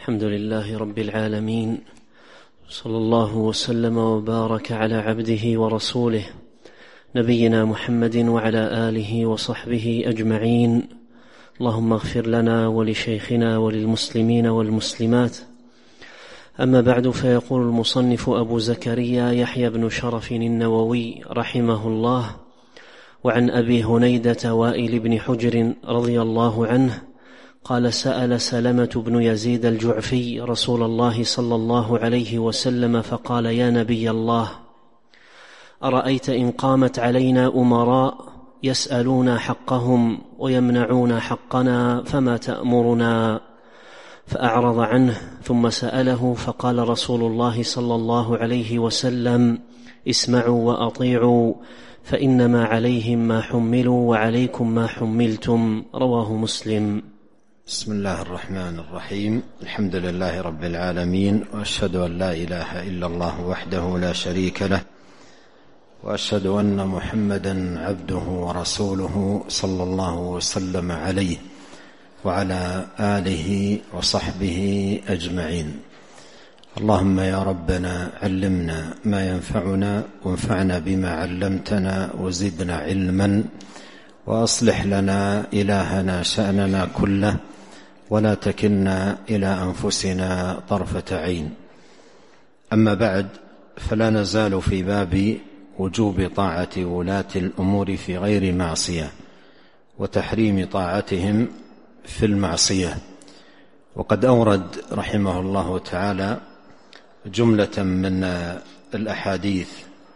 الحمد لله رب العالمين، صلى الله وسلم وبارك على عبده ورسوله نبينا محمد وعلى آله وصحبه أجمعين. اللهم اغفر لنا ولشيخنا وللمسلمين والمسلمات. أما بعد، فيقول المصنف أبو زكريا يحيى بن شرف النووي رحمه الله: وعن أبي هنيدة وائل بن حجر رضي الله عنه قال: سأل سلمة بن يزيد الجعفي رسول الله صلى الله عليه وسلم فقال: يا نبي الله، أرأيت إن قامت علينا أمراء يسألون حقهم ويمنعون حقنا فما تأمرنا؟ فأعرض عنه، ثم سأله فقال رسول الله صلى الله عليه وسلم: اسمعوا وأطيعوا، فإنما عليهم ما حملوا وعليكم ما حملتم. رواه مسلم. بسم الله الرحمن الرحيم. الحمد لله رب العالمين، وأشهد أن لا إله إلا الله وحده لا شريك له، وأشهد أن محمدا عبده ورسوله صلى الله وسلم عليه وعلى آله وصحبه أجمعين. اللهم يا ربنا علمنا ما ينفعنا، وانفعنا بما علمتنا، وزدنا علما، وأصلح لنا إلهنا شأننا كله، ولا تكلنا إلى أنفسنا طرفة عين. أما بعد، فلا نزال في باب وجوب طاعة ولاة الأمور في غير معصية، وتحريم طاعتهم في المعصية. وقد أورد رحمه الله تعالى جملة من الأحاديث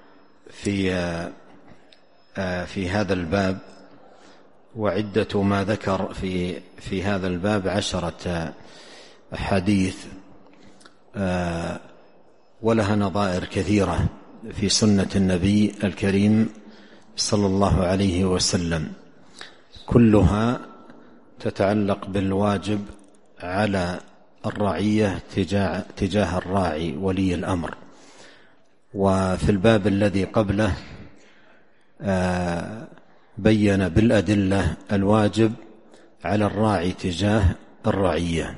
في هذا الباب، وعدة ما ذكر في هذا الباب 10 أحاديث، ولها نظائر كثيرة في سنة النبي الكريم صلى الله عليه وسلم، كلها تتعلق بالواجب على الرعية تجاه الراعي ولي الأمر. وفي الباب الذي قبله بين بالأدلة الواجب على الراعي تجاه الرعية.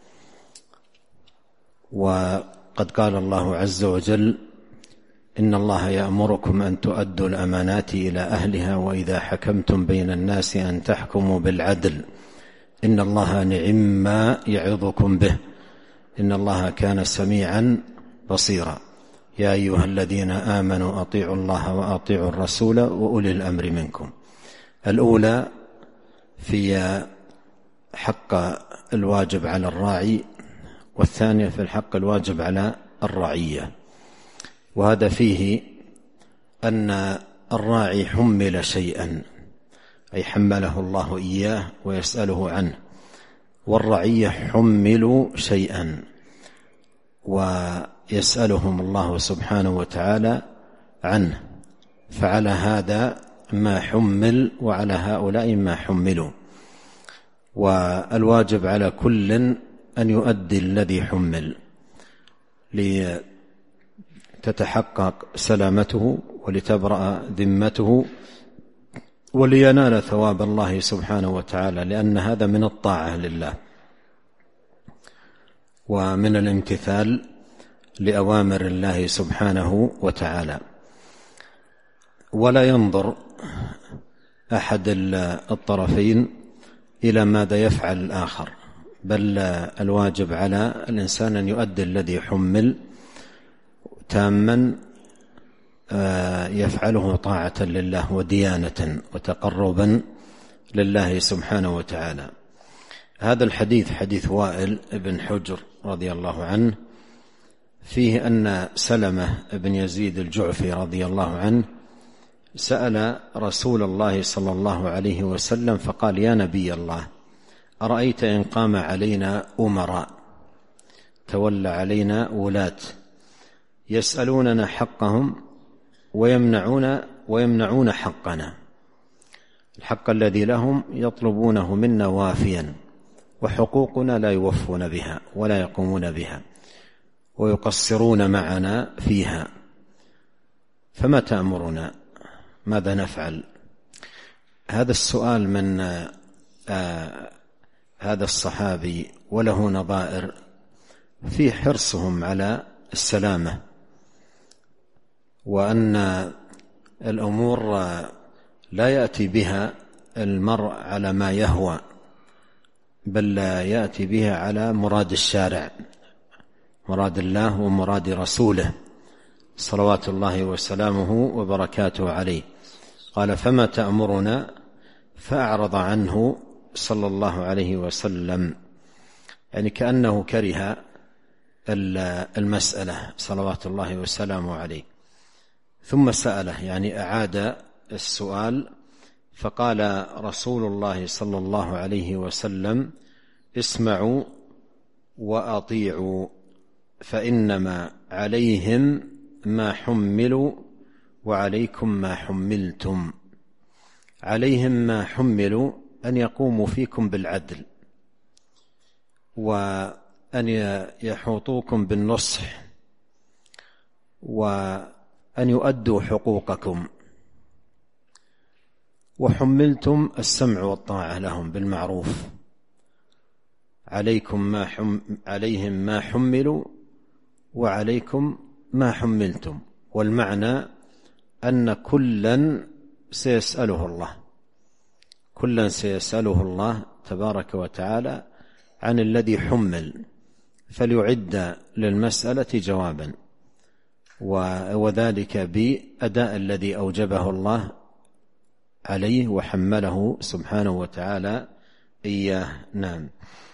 وقد قال الله عز وجل: إن الله يأمركم أن تؤدوا الأمانات إلى أهلها، وإذا حكمتم بين الناس أن تحكموا بالعدل، إن الله نعم ما يعظكم به، إن الله كان سميعا بصيرا. يا أيها الذين آمنوا أطيعوا الله وأطيعوا الرسول وأولي الأمر منكم. الأولى في حق الواجب على الراعي، والثانية في الحق الواجب على الرعية. وهذا فيه أن الراعي حمل شيئا، أي حمله الله إياه ويسأله عنه، والرعية حملوا شيئا ويسألهم الله سبحانه وتعالى عنه، فعلى هذا ما حمل وعلى هؤلاء ما حملوا. والواجب على كل أن يؤدي الذي حمل لتتحقق سلامته ولتبرأ ذمته ولينال ثواب الله سبحانه وتعالى، لأن هذا من الطاعة لله ومن الامتثال لأوامر الله سبحانه وتعالى. ولا ينظر أحد الطرفين إلى ماذا يفعل الآخر، بل الواجب على الإنسان أن يؤدي الذي حمل تاما، يفعله طاعة لله وديانة وتقربا لله سبحانه وتعالى. هذا الحديث حديث وائل بن حجر رضي الله عنه، فيه أن سلمة بن يزيد الجعفي رضي الله عنه سأل رسول الله صلى الله عليه وسلم فقال: يا نبي الله، أرأيت إن قام علينا أمراء، تولى علينا ولاة، يسألوننا حقهم ويمنعون حقنا، الحق الذي لهم يطلبونه منا وافيا، وحقوقنا لا يوفون بها ولا يقومون بها، ويقصرون معنا فيها، فما تأمرنا؟ ماذا نفعل؟ هذا السؤال من هذا الصحابي وله نظائر في حرصهم على السلامة، وأن الأمور لا يأتي بها المرء على ما يهوى، بل يأتي بها على مراد الشارع، مراد الله ومراد رسوله صلوات الله وسلامه وبركاته عليه. قال: فما تأمرنا؟ فأعرض عنه صلى الله عليه وسلم، يعني كأنه كره المسألة صلوات الله وسلامه عليه. ثم سأله، يعني أعاد السؤال، فقال رسول الله صلى الله عليه وسلم: اسمعوا وأطيعوا، فإنما عليهم ما حملوا وعليكم ما حملتم. عليهم ما حملوا أن يقوموا فيكم بالعدل، وأن يحوطوكم بالنصح، وأن يؤدوا حقوقكم. وحملتم السمع والطاعة لهم بالمعروف. عليهم ما حملوا وعليكم ما حملتم، والمعنى أن كلا سيسأله الله، كلا سيسأله الله تبارك وتعالى عن الذي حمل، فليعد للمسألة جوابا، وذلك بأداء الذي أوجبه الله عليه وحمله سبحانه وتعالى إياه. نعم.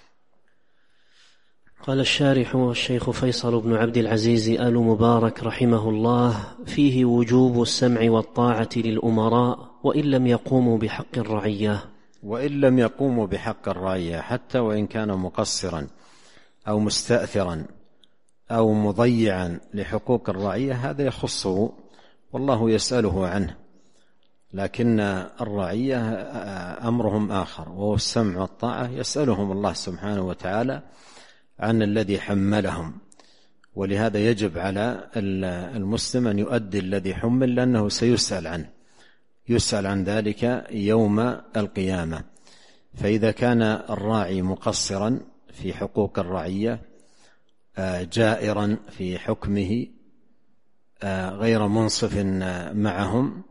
قال الشارح الشيخ فيصل بن عبد العزيز آل مبارك رحمه الله: فيه وجوب السمع والطاعة للأمراء وإن لم يقوموا بحق الرعية. وإن لم يقوموا بحق الرعية، حتى وإن كان مقصرا أو مستأثرا أو مضيعا لحقوق الرعية، هذا يخصه والله يسأله عنه، لكن الرعية أمرهم آخر، وهو السمع والطاعة يسألهم الله سبحانه وتعالى عن الذي حملهم. ولهذا يجب على المسلم أن يؤدي الذي حمل، لأنه سيسأل عنه، يسأل عن ذلك يوم القيامة. فإذا كان الراعي مقصرا في حقوق الرعية، جائرا في حكمه، غير منصف معهم،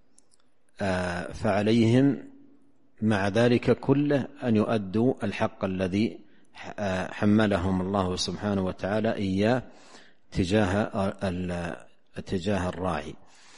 فعليهم مع ذلك كله أن يؤدوا الحق الذي حملهم الله سبحانه وتعالى إياه تجاه الراعي.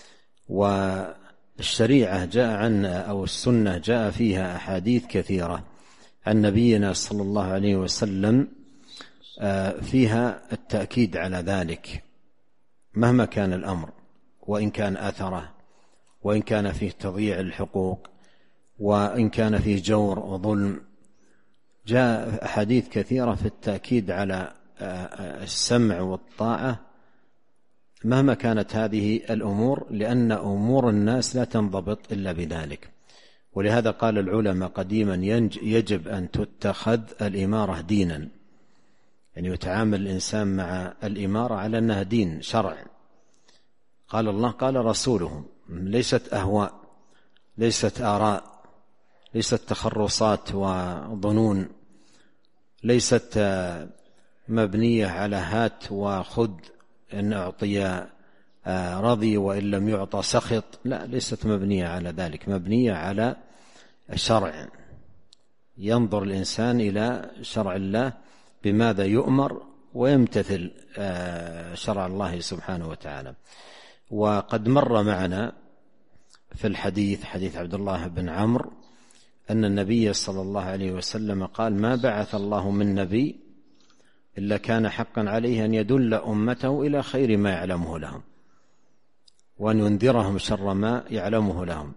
والشريعة جاء عن أو السنة جاء فيها أحاديث كثيرة عن نبينا صلى الله عليه وسلم فيها التأكيد على ذلك مهما كان الأمر، وإن كان أثره، وإن كان فيه تضييع الحقوق، وإن كان فيه جور وظلم. جاء أحاديث كثيرة في التأكيد على السمع والطاعة مهما كانت هذه الأمور، لأن أمور الناس لا تنضبط إلا بذلك. ولهذا قال العلماء قديما: يجب أن تتخذ الإمارة دينا، يعني يتعامل الإنسان مع الإمارة على أنها دين شرع، قال الله قال رسوله، ليست أهواء، ليست آراء، ليست تخرصات وظنون، ليست مبنية على هات وخذ، إن أعطي رضي وإن لم يعطى سخط. لا، ليست مبنية على ذلك، مبنية على الشرع. ينظر الإنسان إلى شرع الله بماذا يؤمر ويمتثل شرع الله سبحانه وتعالى. وقد مر معنا في الحديث، حديث عبد الله بن عمرو، أن النبي صلى الله عليه وسلم قال: ما بعث الله من نبي إلا كان حقا عليه أن يدل أمته إلى خير ما يعلمه لهم، وأن ينذرهم شر ما يعلمه لهم.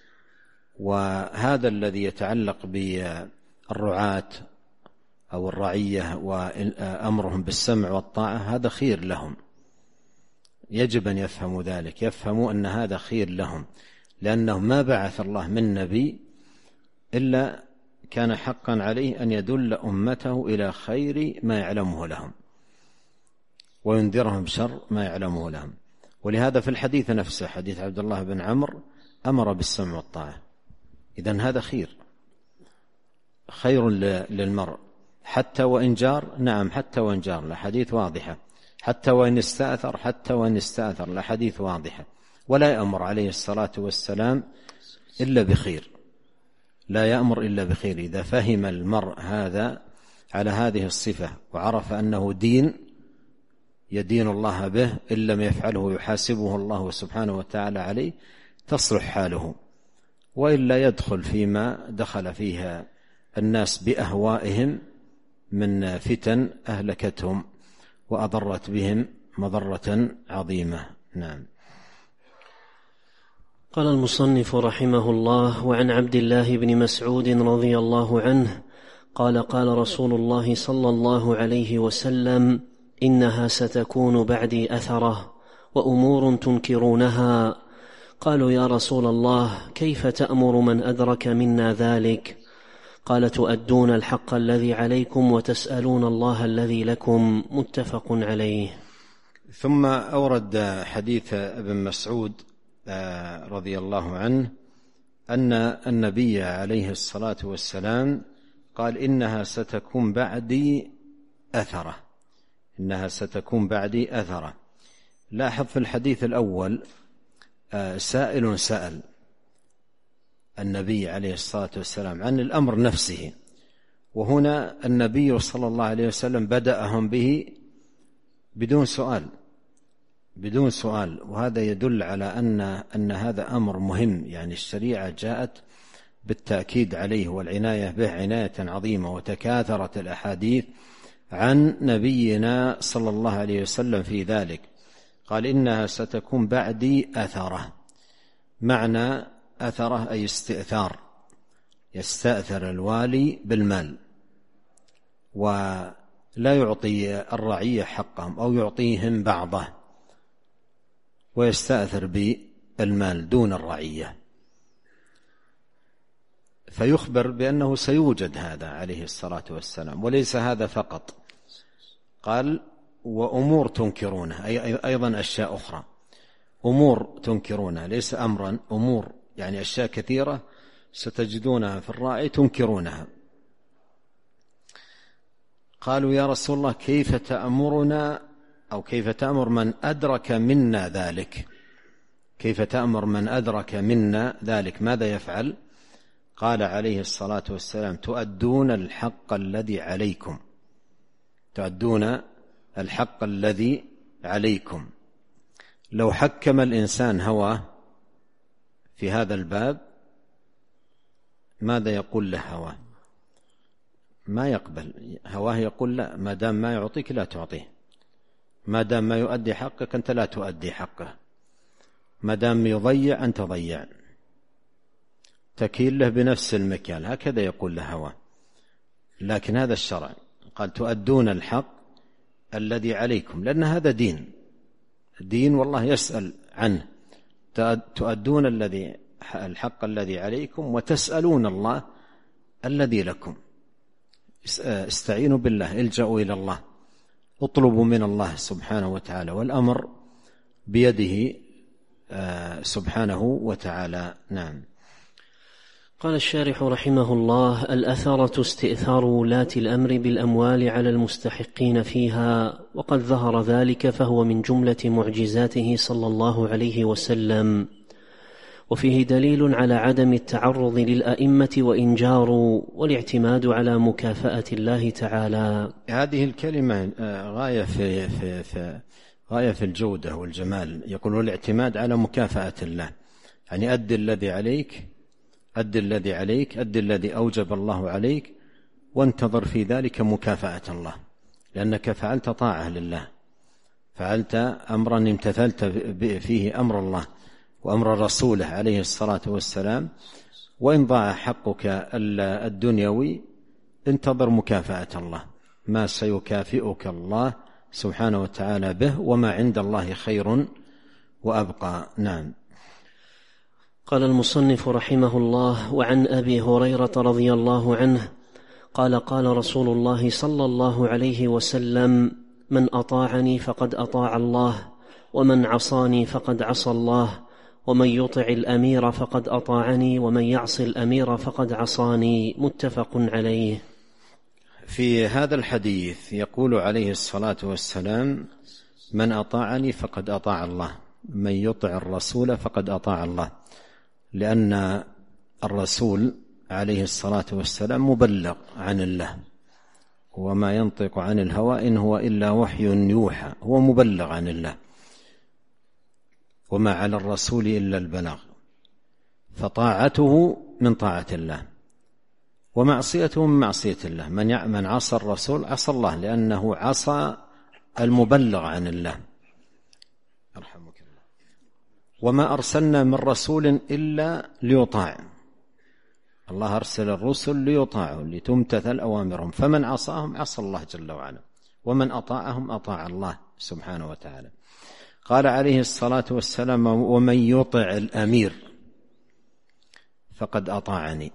وهذا الذي يتعلق بالرعاة أو الرعية وأمرهم بالسمع والطاعة، هذا خير لهم، يجب أن يفهموا ذلك، يفهموا أن هذا خير لهم، لأنه ما بعث الله من نبي إلا كان حقا عليه أن يدل أمته إلى خير ما يعلمه لهم وينذرهم شر ما يعلمه لهم. ولهذا في الحديث نفسه، حديث عبد الله بن عمرو، أمر بالسمع والطاعة. إذن هذا خير للمرء حتى وإن جار، نعم حتى وإن جار، الأحاديث واضحة. حتى وإن استأثر، حتى وإن استأثر، الأحاديث واضحة. ولا يأمر عليه الصلاة والسلام إلا بخير، لا يأمر إلا بخير. إذا فهم المرء هذا على هذه الصفة وعرف أنه دين يدين الله به، إن لم يفعله يحاسبه الله سبحانه وتعالى عليه، تصلح حاله. وإلا يدخل فيما دخل فيها الناس بأهوائهم من فتن أهلكتهم وأضرت بهم مضرة عظيمة. نعم. قال المصنف رحمه الله: وعن عبد الله بن مسعود رضي الله عنه قال: قال رسول الله صلى الله عليه وسلم: إنها ستكون بعدي أثرة وأمور تنكرونها. قالوا: يا رسول الله، كيف تأمر من أدرك منا ذلك؟ قال: تؤدون الحق الذي عليكم وتسألون الله الذي لكم. متفق عليه. ثم أورد حديث ابن مسعود رضي الله عنه أن النبي عليه الصلاة والسلام قال: إنها ستكون بعدي أثرة، إنها ستكون بعدي أثرة. لاحظ في الحديث الأول سائل سأل النبي عليه الصلاة والسلام عن الأمر نفسه، وهنا النبي صلى الله عليه وسلم بدأهم به بدون سؤال، وهذا يدل على أن هذا أمر مهم. يعني الشريعة جاءت بالتأكيد عليه والعناية به عناية عظيمة، وتكاثرت الأحاديث عن نبينا صلى الله عليه وسلم في ذلك. قال: إنها ستكون بعدي أثرة. معنى أثرة أي استئثار، يستأثر الوالي بالمال ولا يعطي الرعية حقهم أو يعطيهم بعضه، ويستأثر بالمال دون الرعية. فيخبر بأنه سيوجد هذا عليه الصلاة والسلام. وليس هذا فقط، قال: وأمور تنكرونها، أي أيضا أشياء أخرى. أمور تنكرونها ليس أمرا، أمور يعني أشياء كثيرة ستجدونها في الراعي تنكرونها. قالوا: يا رسول الله، كيف تأمرنا أو كيف تأمر من أدرك منا ذلك؟ كيف تأمر من أدرك منا ذلك؟ ماذا يفعل؟ قال عليه الصلاة والسلام: تؤدون الحق الذي عليكم، تؤدون الحق الذي عليكم. لو حكم الإنسان هواه في هذا الباب ماذا يقول له هواه؟ ما يقبل. هواه يقول: لا، ما دام ما يعطيك لا تعطيه، ما دام ما يؤدي حقك أنت لا تؤدي حقه، ما دام يضيع أنت ضيع، تكيل له بنفس المكيال، هكذا يقول له هواه. لكن هذا الشرع قال: تؤدون الحق الذي عليكم، لأن هذا دين والله يسأل عنه. تؤدون الحق الذي عليكم وتسألون الله الذي لكم. استعينوا بالله، الجأوا إلى الله، اطلبوا من الله سبحانه وتعالى، والأمر بيده سبحانه وتعالى. نعم. قال الشارح رحمه الله: الأثرة استئثار ولاة الأمر بالأموال على المستحقين فيها، وقد ظهر ذلك فهو من جملة معجزاته صلى الله عليه وسلم، وفيه دليل على عدم التعرض للأئمة وإن جاروا، والاعتماد على مكافأة الله تعالى. هذه الكلمة غاية في الجودة والجمال. يقول: الاعتماد على مكافأة الله، يعني أد الذي عليك، أد الذي عليك، أد الذي أوجب الله عليك، وانتظر في ذلك مكافأة الله، لأنك فعلت طاعة لله، فعلت أمرا امتثلت فيه أمر الله وأمر رسوله عليه الصلاة والسلام. وإن ضاع حقك الدنيوي انتظر مكافأة الله، ما سيكافئك الله سبحانه وتعالى به، وما عند الله خير وأبقى. نعم. قال المصنف رحمه الله: وعن أبي هريرة رضي الله عنه قال: قال رسول الله صلى الله عليه وسلم: من أطاعني فقد أطاع الله، ومن عصاني فقد عصى الله، ومن يطع الأمير فقد أطاعني، ومن يعص الأمير فقد عصاني. متفق عليه. في هذا الحديث يقول عليه الصلاة والسلام: من أطاعني فقد أطاع الله، من يطع الرسول فقد أطاع الله، لأن الرسول عليه الصلاة والسلام مبلغ عن الله، وما ينطق عن الهوى إن هو إلا وحي يوحى، هو مبلغ عن الله، وما على الرسول إلا البلاغ، فطاعته من طاعة الله ومعصيته من معصية الله. من عصى الرسول عصى الله، لأنه عصى المبلغ عن الله. يرحمك الله. وما أرسلنا من رسول إلا ليطاع، الله أرسل الرسل ليطاعوا لتمتثل أوامرهم، فمن عصاهم عصى الله جل وعلا، ومن أطاعهم أطاع الله سبحانه وتعالى. قال عليه الصلاة والسلام: ومن يطع الأمير فقد أطاعني.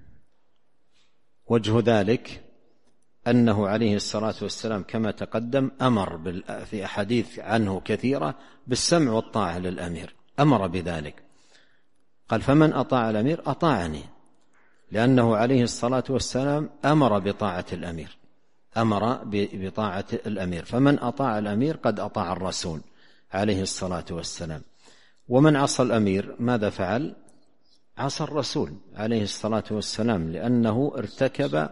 وجه ذلك أنه عليه الصلاة والسلام كما تقدم أمر في أحاديث عنه كثيرة بالسمع والطاعة للأمير، أمر بذلك، قال: فمن أطاع الأمير أطاعني، لأنه عليه الصلاة والسلام أمر بطاعة الأمير، أمر بطاعة الأمير، فمن أطاع الأمير قد أطاع الرسول عليه الصلاة والسلام. ومن عصى الأمير ماذا فعل؟ عصى الرسول عليه الصلاة والسلام، لأنه ارتكب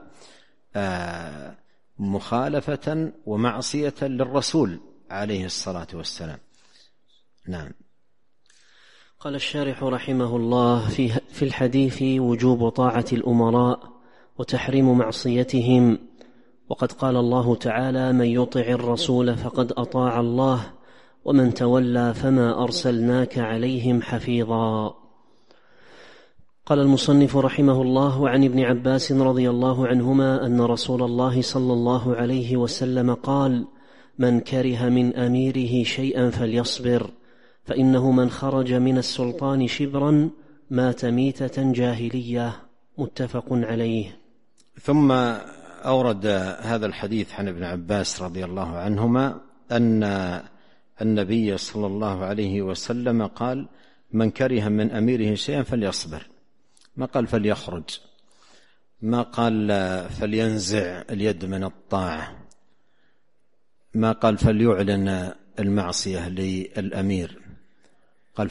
مخالفة ومعصية للرسول عليه الصلاة والسلام. نعم. قال الشارح رحمه الله: في الحديث وجوب طاعة الأمراء وتحريم معصيتهم. وقد قال الله تعالى: من يطع الرسول فقد أطاع الله ومن تولى فما أرسلناك عليهم حفيظا. قال المصنف رحمه الله: وعن ابن عباس رضي الله عنهما أن رسول الله صلى الله عليه وسلم قال: من كره من أميره شيئا فليصبر، فإنه من خرج من السلطان شبرا مات ميتة جاهلية. متفق عليه. ثم أورد هذا الحديث عن ابن عباس رضي الله عنهما أن النبي صلى الله عليه وسلم قال: من كره من أميره شيئا فليصبر، ما قال فليخرج، ما قال فلينزع اليد من الطاعة، ما قال فليعلن المعصية للأمير، قال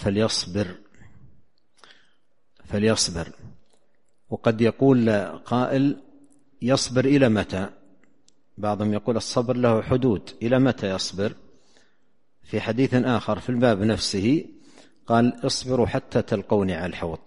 فليصبر. وقد يقول قائل: يصبر إلى متى؟ بعضهم يقول الصبر له حدود، إلى متى يصبر؟ في حديث آخر في الباب نفسه قال: اصبروا حتى تلقوني على الحوض،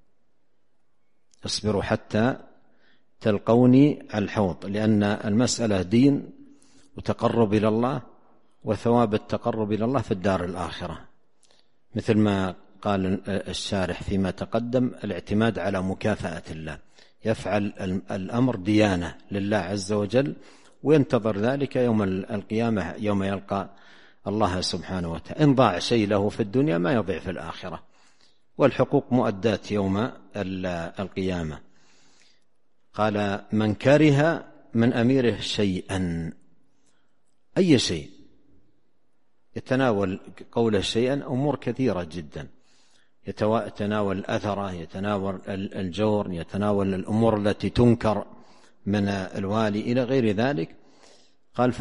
اصبروا حتى تلقوني على الحوض، لأن المسألة دين وتقرب إلى الله، وثواب التقرب إلى الله في الدار الآخرة، مثل ما قال الشارح فيما تقدم: الاعتماد على مكافأة الله، يفعل الأمر ديانة لله عز وجل، وينتظر ذلك يوم القيامة، يوم يلقى الله سبحانه وتعالى. إن ضاع شيء له في الدنيا ما يضيع في الآخرة، والحقوق مؤداة يوم القيامة. قال: من كره من أميره شيئا، أي شيء يتناول قوله شيئا أمور كثيرة جدا، يتناول الأثرة، يتناول الجور، يتناول الأمور التي تنكر من الوالي إلى غير ذلك. قال: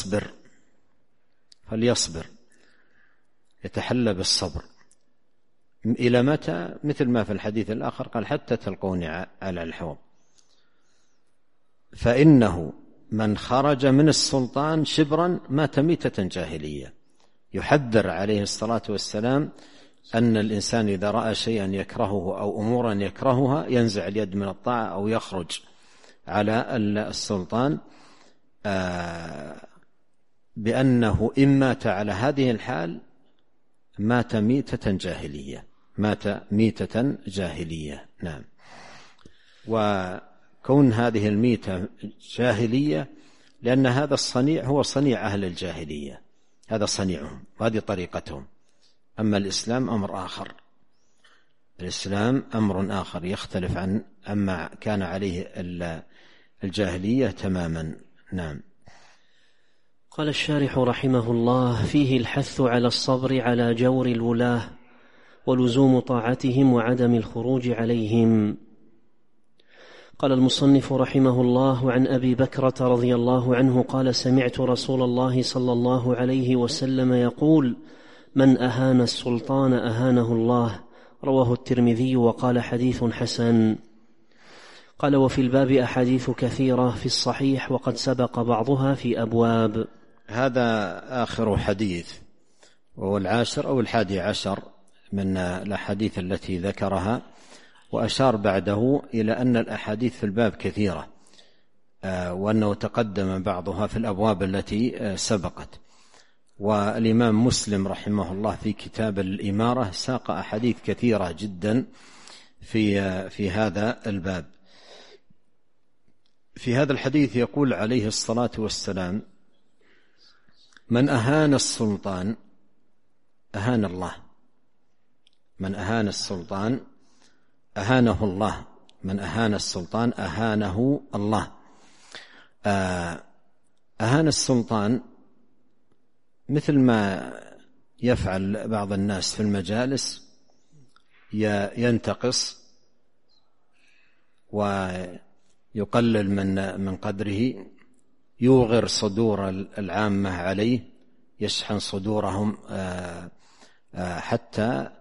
فليصبر، يتحلى بالصبر. إلى متى؟ مثل ما في الحديث الآخر قال: حتى تلقوني على الحوض. فإنه من خرج من السلطان شبرا مات ميتة جاهلية. يحذر عليه الصلاة والسلام أن الإنسان إذا رأى شيئا يكرهه أو أمورا يكرهها ينزع اليد من الطاعة أو يخرج على السلطان، بأنه إن مات على هذه الحال مات ميتة جاهلية. نعم. وكون هذه الميتة جاهلية لأن هذا الصنيع هو صنيع أهل الجاهلية، هذا صنيعهم وهذه طريقتهم. أما الإسلام أمر آخر، الإسلام أمر آخر يختلف عن أما كان عليه الجاهلية تماما. نعم. قال الشارح رحمه الله: فيه الحث على الصبر على جور الولاة ولزوم طاعتهم وعدم الخروج عليهم. قال المصنف رحمه الله: عن أبي بكرة رضي الله عنه قال: سمعت رسول الله صلى الله عليه وسلم يقول: من أهان السلطان أهانه الله. رواه الترمذي وقال: حديث حسن. قال: وفي الباب أحاديث كثيرة في الصحيح وقد سبق بعضها في أبواب. هذا آخر حديث، وهو 10 أو 11 من الأحاديث التي ذكرها، وأشار بعده إلى أن الأحاديث في الباب كثيرة، وأنه تقدم بعضها في الأبواب التي سبقت. والإمام مسلم رحمه الله في كتاب الإمارة ساق أحاديث كثيرة جدا في هذا الباب. في هذا الحديث يقول عليه الصلاة والسلام: من أهان السلطان أهان الله. من أهان السلطان أهانه الله. من أهان السلطان أهانه الله. أهان السلطان مثل ما يفعل بعض الناس في المجالس، ينتقص ويقلل من قدره، يوغر صدور العامة عليه، يشحن صدورهم حتى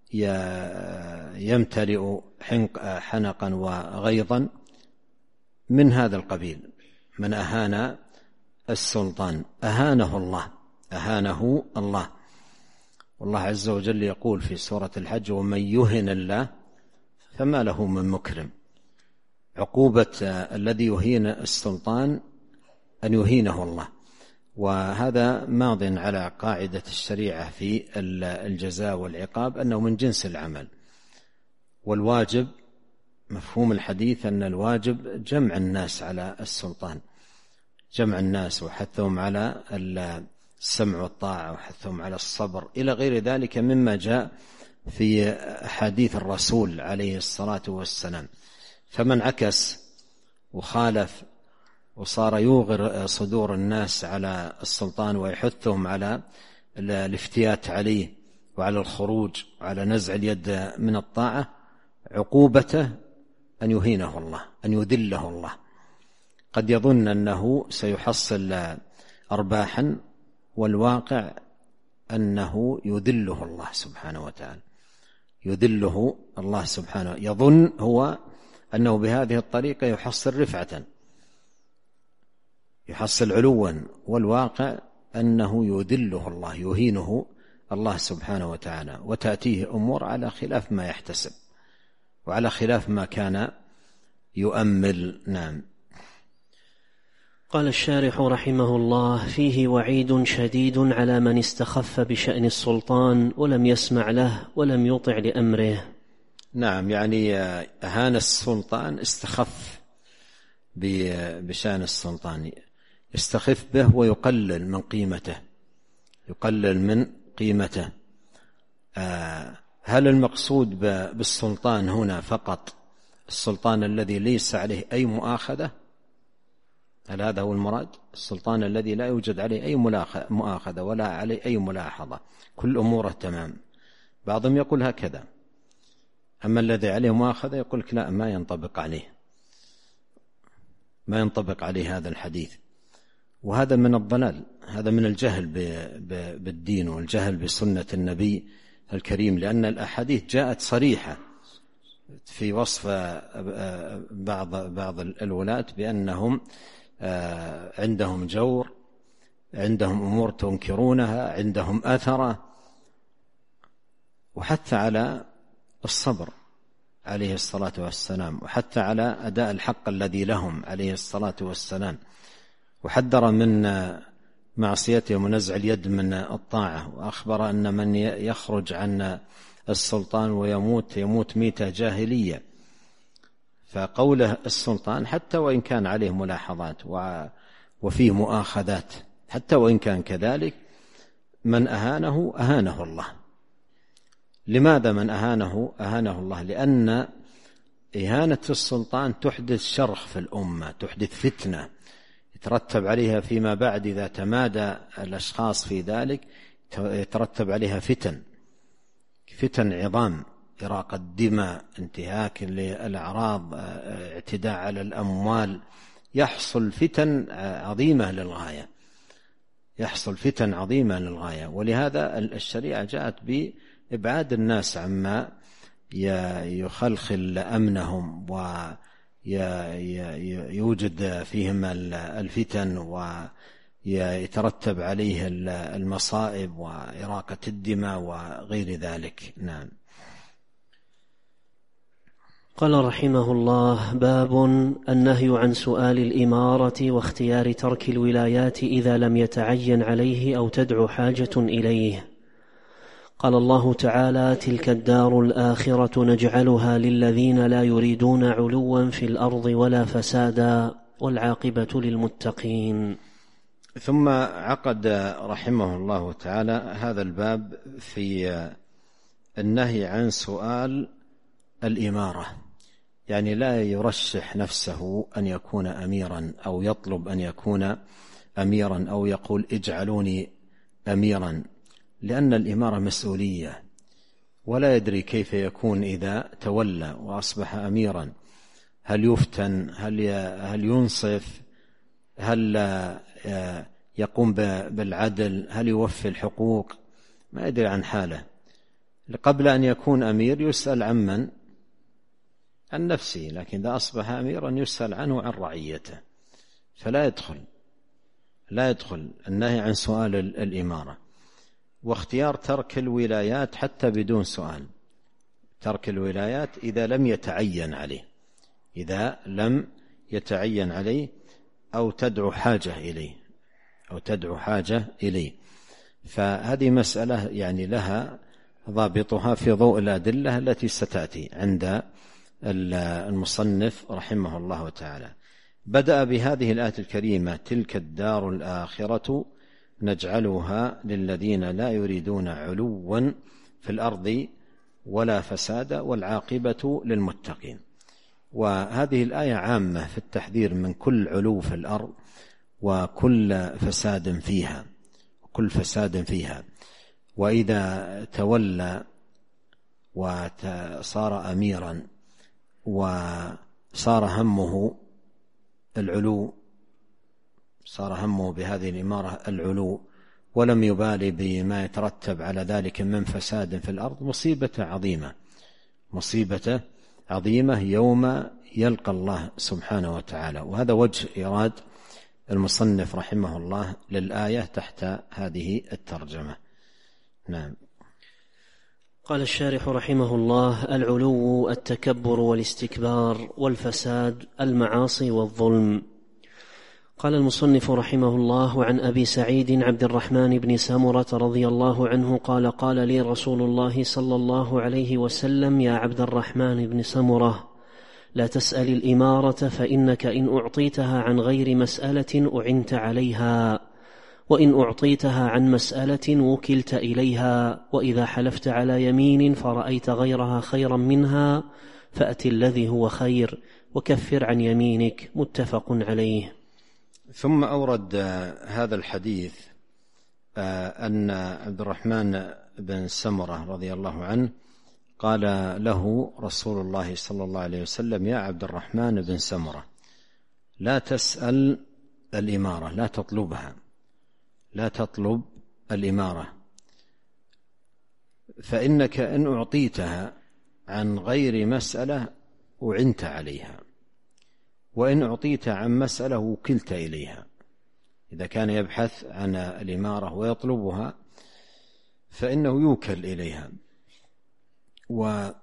يمتلئ حنقا وغيظا، من هذا القبيل. من أهان السلطان أهانه الله. أهانه الله. والله عز وجل يقول في سورة الحج: ومن يهن الله فما له من مكرم. عقوبة الذي يهين السلطان أن يهينه الله. وهذا ماض على قاعدة الشريعة في الجزاء والعقاب أنه من جنس العمل. والواجب، مفهوم الحديث أن الواجب جمع الناس على السلطان، جمع الناس وحثهم على السمع والطاعة وحثهم على الصبر إلى غير ذلك مما جاء في حديث الرسول عليه الصلاة والسلام. فمن عكس وخالف وصار يوغر صدور الناس على السلطان ويحثهم على الافتيات عليه وعلى الخروج وعلى نزع اليد من الطاعة، عقوبته أن يهينه الله، أن يذله الله. قد يظن أنه سيحصل أرباحا، والواقع أنه يذله الله سبحانه وتعالى، يذله الله سبحانه. يظن هو أنه بهذه الطريقة يحصل رفعة، يحصل علوا، والواقع أنه يذله الله، يهينه الله سبحانه وتعالى، وتأتيه أمور على خلاف ما يحتسب وعلى خلاف ما كان يؤمل. نعم. قال الشارح رحمه الله: فيه وعيد شديد على من استخف بشأن السلطان ولم يسمع له ولم يطع لأمره. نعم، يعني أهان السلطان، استخف بشأن السلطان، يستخف به ويقلل من قيمته، يقلل من قيمته. هل المقصود بالسلطان هنا فقط السلطان الذي ليس عليه أي مؤاخذة؟ هل هذا هو المراد؟ السلطان الذي لا يوجد عليه أي مؤاخذة ولا عليه أي ملاحظة، كل أموره تمام. بعضهم يقول هكذا. أما الذي عليه مؤاخذة يقول لا، ما ينطبق عليه، ما ينطبق عليه هذا الحديث. وهذا من الضلال، هذا من الجهل بالدين والجهل بسنة النبي الكريم، لأن الأحاديث جاءت صريحة في وصف بعض الولاة بأنهم عندهم جور، عندهم أمور تنكرونها، عندهم أثرة، وحتى على الصبر عليه الصلاة والسلام، وحتى على أداء الحق الذي لهم عليه الصلاة والسلام، وحذر من معصيته ونزع اليد من الطاعة، وأخبر أن من يخرج عن السلطان يموت ميتة جاهلية. فقوله السلطان حتى وإن كان عليه ملاحظات وفيه مؤاخذات، حتى وإن كان كذلك، من أهانه أهانه الله. لماذا من أهانه الله؟ لأن إهانة السلطان تحدث شرخ في الأمة، تحدث فتنة يترتب عليها فيما بعد إذا تمادى الأشخاص في ذلك، يترتب عليها فتن عظام إراقة الدماء، انتهاك للأعراض، اعتداء على الأموال، يحصل فتن عظيمة للغاية، يحصل فتن عظيمة للغاية. ولهذا الشريعة جاءت بإبعاد الناس عما يخلخل أمنهم ويوجد فيهم الفتن ويترتب عليه المصائب وإراقة الدماء وغير ذلك. نعم. قال رحمه الله: باب النهي عن سؤال الإمارة واختيار ترك الولايات إذا لم يتعين عليه أو تدعو حاجة إليه. قال الله تعالى: تلك الدار الآخرة نجعلها للذين لا يريدون علوا في الأرض ولا فسادا والعاقبة للمتقين. ثم عقد رحمه الله تعالى هذا الباب في النهي عن سؤال الإمارة، يعني لا يرشح نفسه أن يكون أميرا أو يطلب أن يكون أميرا أو يقول اجعلوني أميرا، لأن الإمارة مسؤولية، ولا يدري كيف يكون إذا تولى وأصبح أميرا، هل يفتن، هل ينصف، هل يقوم بالعدل، هل يوفي الحقوق، ما يدري عن حاله. قبل أن يكون أمير يسأل عن نفسه، لكن إذا أصبح أميرا يسأل عنه عن رعيته، فلا يدخل النهي عن سؤال الإمارة. واختيار ترك الولايات حتى بدون سؤال، ترك الولايات إذا لم يتعين عليه أو تدعو حاجة إليه، فهذه مسألة يعني لها ضابطها في ضوء الأدلة التي ستأتي عند المصنف رحمه الله تعالى. بدأ بهذه الآية الكريمة: تلك الدار الآخرة نجعلها للذين لا يريدون علوا في الأرض ولا فسادا والعاقبة للمتقين. وهذه الآية عامة في التحذير من كل علو في الأرض وكل فساد فيها. وإذا تولى وصار أميرا وصار همه العلو، صار همه بهذه الإمارة العلو، ولم يبالي بما يترتب على ذلك من فساد في الأرض، مصيبة عظيمة يوم يلقى الله سبحانه وتعالى. وهذا وجه إيراد المصنف رحمه الله للآية تحت هذه الترجمة. نعم. قال الشارح رحمه الله: العلو التكبر والاستكبار، والفساد المعاصي والظلم. قال المصنف رحمه الله: عن أبي سعيد عبد الرحمن بن سمرة رضي الله عنه قال: قال لي رسول الله صلى الله عليه وسلم: يا عبد الرحمن بن سمرة، لا تسأل الإمارة، فإنك إن أعطيتها عن غير مسألة أعنت عليها، وإن أعطيتها عن مسألة وكلت إليها، وإذا حلفت على يمين فرأيت غيرها خيرا منها فأت الذي هو خير وكفر عن يمينك. متفق عليه. ثم أورد هذا الحديث أن عبد الرحمن بن سمرة رضي الله عنه قال له رسول الله صلى الله عليه وسلم: يا عبد الرحمن بن سمرة، لا تسأل الإمارة، لا تطلب الإمارة، فإنك إن أعطيتها عن غير مسألة أعنت عليها، وإن أعطيت عن مسألة وكلت إليها. إذا كان يبحث عن الإمارة ويطلبها فإنه يوكل إليها. وقوله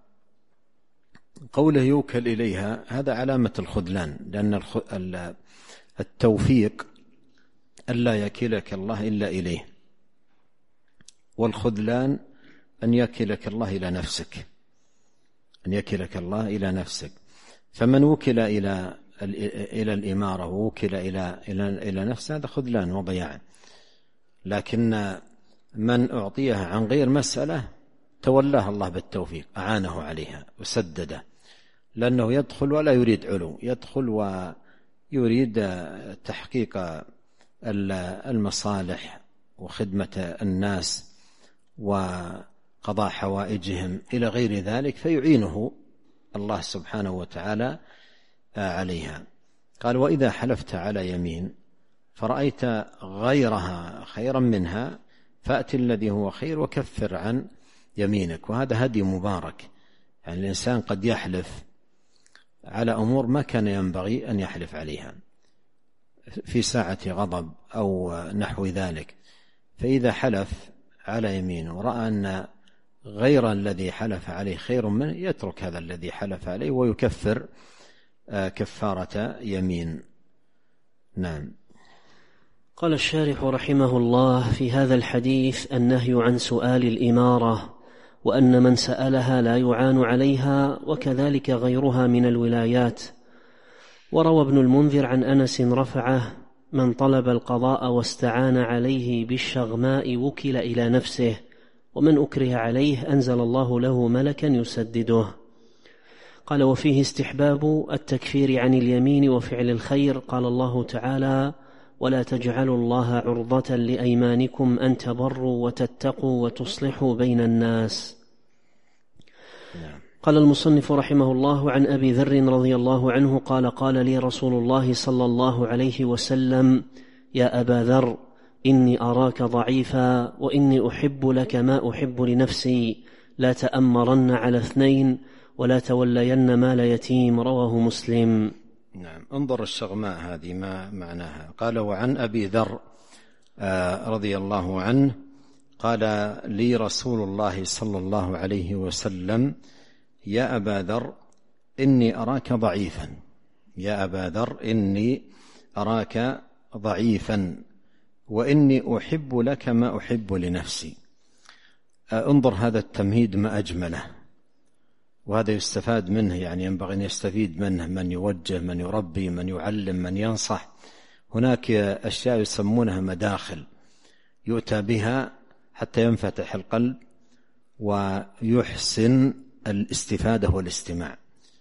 يوكل إليها هذا علامة الخذلان، لأن التوفيق ألا يكلك الله إلا إليه، والخذلان أن يكلك الله إلى نفسك، فمن وكل إلى الإمارة ووكل إلى نفسه هذا خذلان وضياع. لكن من أعطيها عن غير مسألة تولاه الله بالتوفيق، أعانه عليها وسدده، لأنه يدخل ولا يريد علو، يدخل ويريد تحقيق المصالح وخدمة الناس قضاء حوائجهم إلى غير ذلك، فيعينه الله سبحانه وتعالى عليها. قال: وإذا حلفت على يمين فرأيت غيرها خيرا منها فأت الذي هو خير وكفر عن يمينك. وهذا هدي مبارك. يعني الإنسان قد يحلف على أمور ما كان ينبغي أن يحلف عليها في ساعة غضب أو نحو ذلك، فإذا حلف على يمين ورأى أن غير الذي حلف عليه خير منه يترك هذا الذي حلف عليه ويكفر كفارة يمين. نعم. قال الشارح رحمه الله: في هذا الحديث النهي عن سؤال الإمارة، وأن من سألها لا يعان عليها، وكذلك غيرها من الولايات. وروى ابن المنذر عن أنس رفعه: من طلب القضاء واستعان عليه بالشغماء وكل إلى نفسه، ومن أكره عليه أنزل الله له ملكا يسدده. قال: وفيه استحباب التكفير عن اليمين وفعل الخير. قال الله تعالى: ولا تجعلوا الله عرضة لأيمانكم أن تبروا وتتقوا وتصلحوا بين الناس. قال المصنف رحمه الله: عن أبي ذر رضي الله عنه قال: قال لي رسول الله صلى الله عليه وسلم: يا أبا ذر، إني أراك ضعيفا، وإني أحب لك ما أحب لنفسي، لا تأمرن على اثنين، ولا تولين مال يتيم. رواه مسلم. نعم. انظر الشغماء هذه ما معناها. قال: وعن أبي ذر رضي الله عنه قال لي رسول الله صلى الله عليه وسلم: يا أبا ذر، إني أراك ضعيفا. يا أبا ذر، إني أراك ضعيفا، وإني أحب لك ما أحب لنفسي. انظر هذا التمهيد ما أجمله، وهذا يستفاد منه، يعني ينبغي أن يستفيد منه من يوجه، من يربي، من يعلم، من ينصح. هناك أشياء يسمونها مداخل يؤتى بها حتى ينفتح القلب ويحسن الاستفادة والاستماع.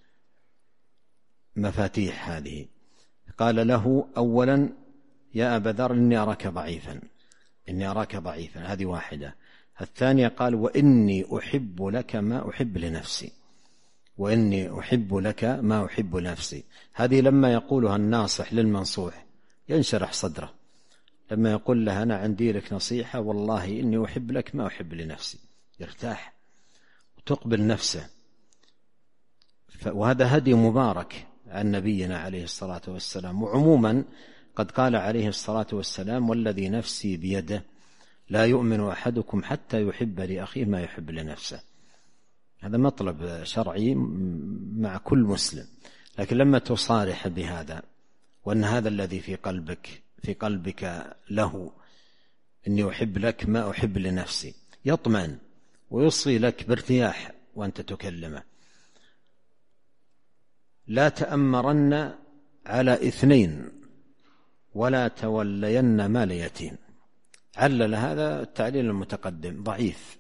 مفاتيح هذه. قال له أولا: يا أبا ذر، إني أراك ضعيفا. إني أراك ضعيفا، هذه واحدة. الثانية قال: وإني أحب لك ما أحب لنفسي. وإني أحب لك ما أحب لنفسي. هذه لما يقولها الناصح للمنصوح ينشرح صدره، لما يقول له: أنا عندي لك نصيحة، والله إني أحب لك ما أحب لنفسي، يرتاح وتقبل نفسه. وهذا هدي مبارك عن نبينا عليه الصلاة والسلام. وعموما قد قال عليه الصلاة والسلام: والذي نفسي بيده لا يؤمن أحدكم حتى يحب لأخيه ما يحب لنفسه. هذا مطلب شرعي مع كل مسلم. لكن لما تصارح بهذا، وأن هذا الذي في قلبك له، إني أحب لك ما أحب لنفسي، يطمئن ويصغي لك بارتياح وأنت تكلمه. لا تأمرن على اثنين، ولا تولين مال يتيم. علل هذا التعليل المتقدم ضعيف،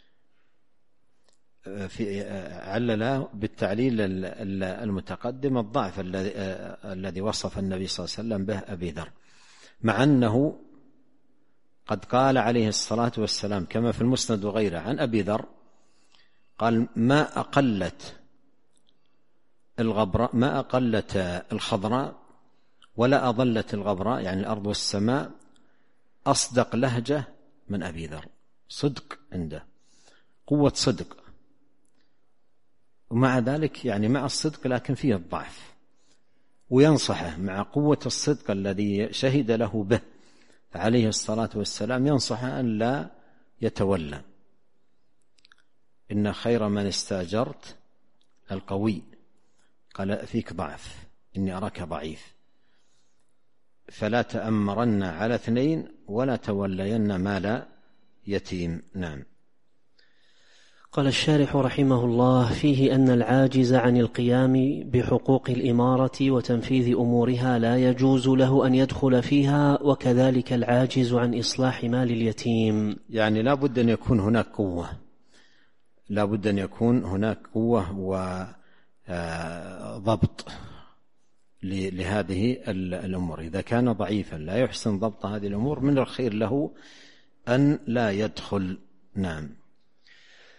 علل بالتعليل المتقدم الضعف الذي وصف النبي صلى الله عليه وسلم به أبي ذر، مع أنه قد قال عليه الصلاة والسلام كما في المسند وغيره عن أبي ذر، قال: ما أقلت الخضراء ولا أضلت الغبراء، يعني الأرض والسماء، أصدق لهجة من أبي ذر. صدق عنده، قوة صدق، ومع ذلك يعني مع الصدق لكن فيه الضعف، وينصحه مع قوة الصدق الذي شهد له به عليه الصلاة والسلام، ينصحه أن لا يتولى. إن خير من استأجرت القوي. قال: فيك ضعف، إني أراك ضعيف، فلا تأمرن على اثنين، ولا تولين مال يتيم. نعم. قال الشارح رحمه الله: فيه أن العاجز عن القيام بحقوق الإمارة وتنفيذ أمورها لا يجوز له أن يدخل فيها، وكذلك العاجز عن إصلاح مال اليتيم. يعني لا بد أن يكون هناك قوة، لا بد أن يكون هناك قوة وضبط لهذه الأمور. إذا كان ضعيفا لا يحسن ضبط هذه الأمور، من الخير له أن لا يدخل. نعم.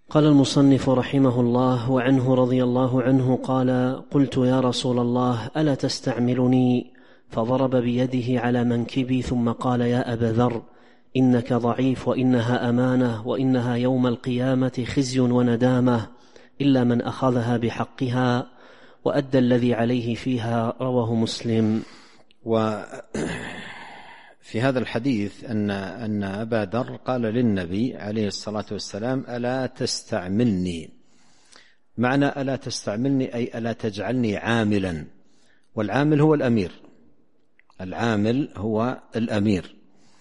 قال المصنف رحمه الله: وعنه رضي الله عنه قال: قلت يا رسول الله ألا تستعملني؟ فضرب بيده على منكبي ثم قال: يا أبا ذر، إنك ضعيف، وإنها أمانة، وإنها يوم القيامة خزي وندامة إلا من أخذها بحقها وأدى الذي عليه فيها. رواه مسلم. وفي هذا الحديث أن أبا ذر قال للنبي عليه الصلاة والسلام: ألا تستعملني. معنى ألا تستعملني أي ألا تجعلني عاملا، والعامل هو الأمير، العامل هو الأمير.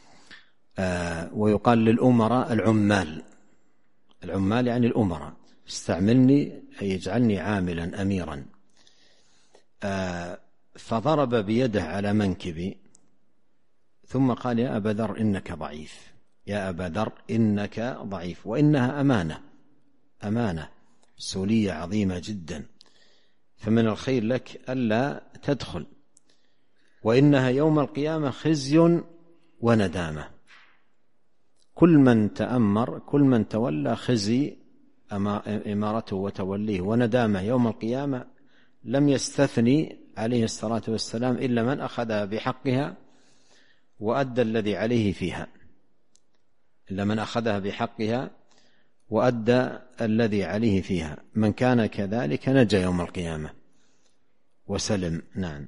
ويقال للأمراء العمال يعني الأمراء. استعملني أي يجعلني عاملا أميرا. فضرب بيده على منكبي ثم قال: يا أبا ذر إنك ضعيف، يا أبا ذر إنك ضعيف، وإنها أمانة مسؤولية عظيمة جدا، فمن الخير لك ألا تدخل، وإنها يوم القيامة خزي وندامة. كل من تأمر، كل من تولى، خزي إمارته وتوليه وندامة يوم القيامة. لم يستثني عليه الصلاة والسلام إلا من أخذها بحقها وأدى الذي عليه فيها، إلا من أخذها بحقها وأدى الذي عليه فيها. من كان كذلك نجا يوم القيامة وسلم. نعم.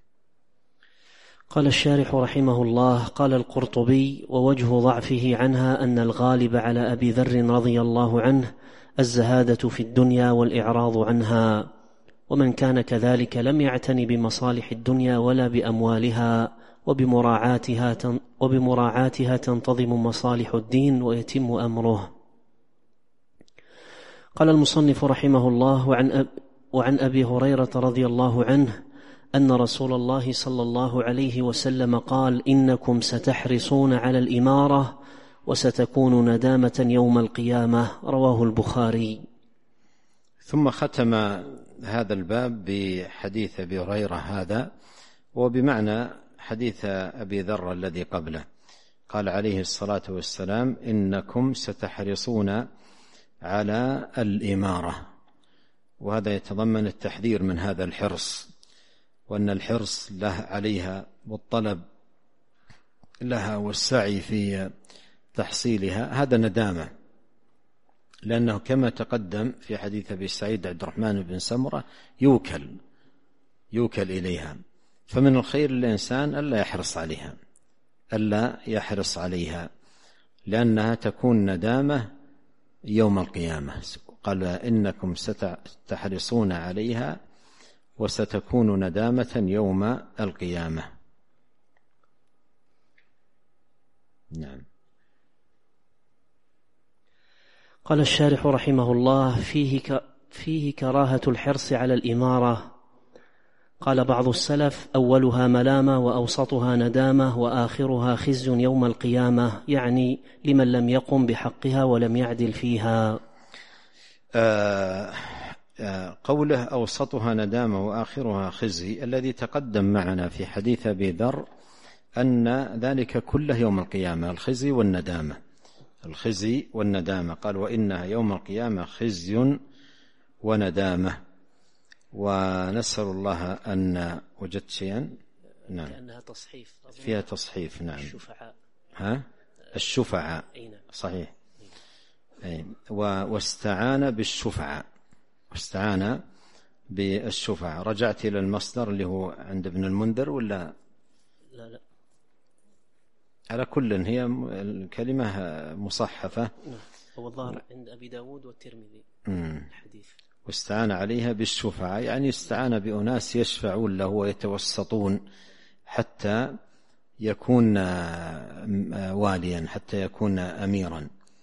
قال الشارح رحمه الله: قال القرطبي: ووجه ضعفه عنها أن الغالب على أبي ذر رضي الله عنه الزهادة في الدنيا والإعراض عنها، ومن كان كذلك لم يعتني بمصالح الدنيا ولا بأموالها، وبمراعاتها تنتظم مصالح الدين ويتم أمره. قال المصنف رحمه الله: وعن أبي هريرة رضي الله عنه أن رسول الله صلى الله عليه وسلم قال: إنكم ستحرصون على الإمارة وستكون ندامة يوم القيامة. رواه البخاري. ثم ختم هذا الباب بحديث أبي هريرة هذا، وبمعنى حديث أبي ذر الذي قبله. قال عليه الصلاة والسلام: إنكم ستحرصون على الإمارة، وهذا يتضمن التحذير من هذا الحرص، وأن الحرص له عليها والطلب لها والسعي في تحصيلها هذا ندامة، لأنه كما تقدم في حديث أبي سعيد عبد الرحمن بن سمرة يوكل إليها. فمن الخير الإنسان ألا يحرص عليها لأنها تكون ندامة يوم القيامة. قال: إنكم ستحرصون عليها وستكون ندامة يوم القيامة. نعم. قال الشارح رحمه الله: فيه كراهة الحرص على الإمارة. قال بعض السلف: أولها ملامة، وأوسطها ندامة، وآخرها خزي يوم القيامة، يعني لمن لم يقم بحقها ولم يعدل فيها. قوله أوسطها ندامة وآخرها خزي الذي تقدم معنا في حديث أبي ذر أن ذلك كله يوم القيامة، الخزي والندامة. قال: وإنها يوم القيامة خزي وندامة. ونسأل الله أن وجدت شيئا. نعم. كأنها تصحيف، فيها تصحيف. نعم. الشفعاء. صحيح. واستعان بالشفعاء. رجعت إلى المصدر اللي هو عند ابن المنذر ولا لا؟ على كل هي الكلمة مصحفة. هو الظاهر عند أبي داود والترمذي الحديث. واستعان عليها بالشفعاء، يعني استعان بأناس يشفعون له ويتوسطون حتى يكون واليا، حتى يكون أميرا.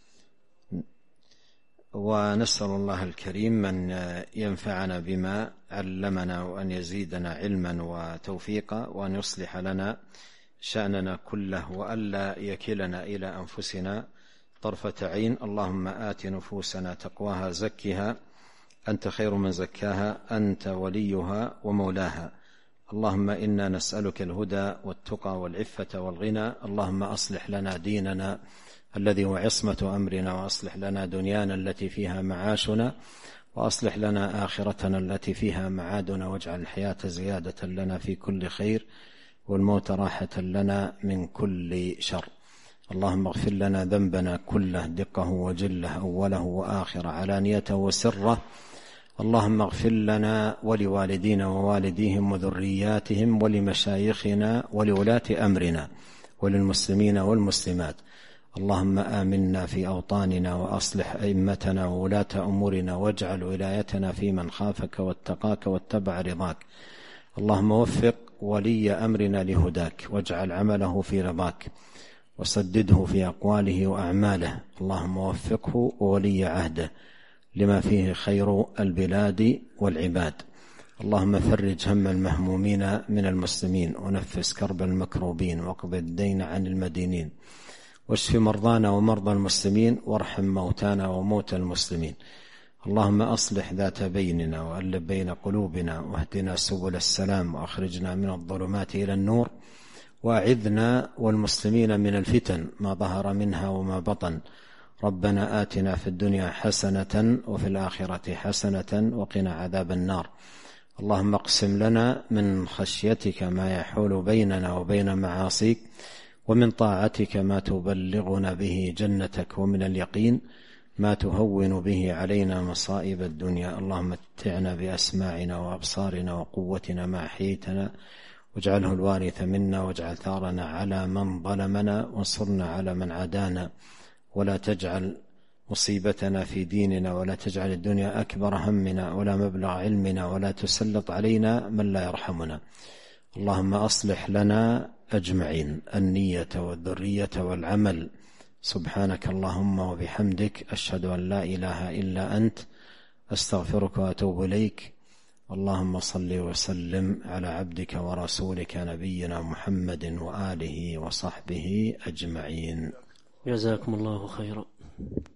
ونسأل الله الكريم أن ينفعنا بما علمنا، وأن يزيدنا علما وتوفيقا، وأن يصلح لنا شأننا كله، وألا يكلنا إلى أنفسنا طرفة عين. اللهم آت نفوسنا تقواها، زكها أنت خير من زكاها، أنت وليها ومولاها. اللهم إنا نسألك الهدى والتقى والعفة والغنى. اللهم أصلح لنا ديننا الذي هو عصمة أمرنا، وأصلح لنا دنيانا التي فيها معاشنا، وأصلح لنا آخرتنا التي فيها معادنا، واجعل الحياة زيادة لنا في كل خير والموت راحة لنا من كل شر. اللهم اغفر لنا ذنبنا كله دقه وجله أوله وآخره علانيته وسره. اللهم اغفر لنا ولوالدينا ووالديهم وذرياتهم ولمشايخنا ولولاة أمرنا وللمسلمين والمسلمات. اللهم آمنا في أوطاننا وأصلح أئمتنا وولاة أمورنا، واجعل ولايتنا في من خافك واتقاك واتبع رضاك. اللهم وفق ولي أمرنا لهداك، واجعل عمله في رضاك، وسدده في أقواله وأعماله. اللهم وفقه وولي عهده لما فيه خير البلاد والعباد. اللهم فرج هم المهمومين من المسلمين، ونفس كرب المكروبين، واقض الدين عن المدينين، واشف مرضانا ومرضى المسلمين، وارحم موتانا وموتى المسلمين. اللهم أصلح ذات بيننا وألف بين قلوبنا، واهدنا سبل السلام، وأخرجنا من الظلمات إلى النور، وأعذنا والمسلمين من الفتن ما ظهر منها وما بطن. ربنا آتنا في الدنيا حسنة وفي الآخرة حسنة وقنا عذاب النار. اللهم اقسم لنا من خشيتك ما يحول بيننا وبين معاصيك، ومن طاعتك ما تبلغنا به جنتك، ومن اليقين ما تهون به علينا مصائب الدنيا. اللهم متعنا بأسماعنا وأبصارنا وقوتنا ما أحييتنا، واجعله الوارث منا، واجعل ثارنا على من ظلمنا، وانصرنا على من عادانا، ولا تجعل مصيبتنا في ديننا، ولا تجعل الدنيا أكبر همنا ولا مبلغ علمنا، ولا تسلط علينا من لا يرحمنا. اللهم أصلح لنا أجمعين النية والذرية والعمل. سبحانك اللهم وبحمدك، أشهد أن لا إله إلا أنت، أستغفرك وأتوب إليك. اللهم صل وسلم على عبدك ورسولك نبينا محمد وآله وصحبه أجمعين. جزاكم الله خيرا.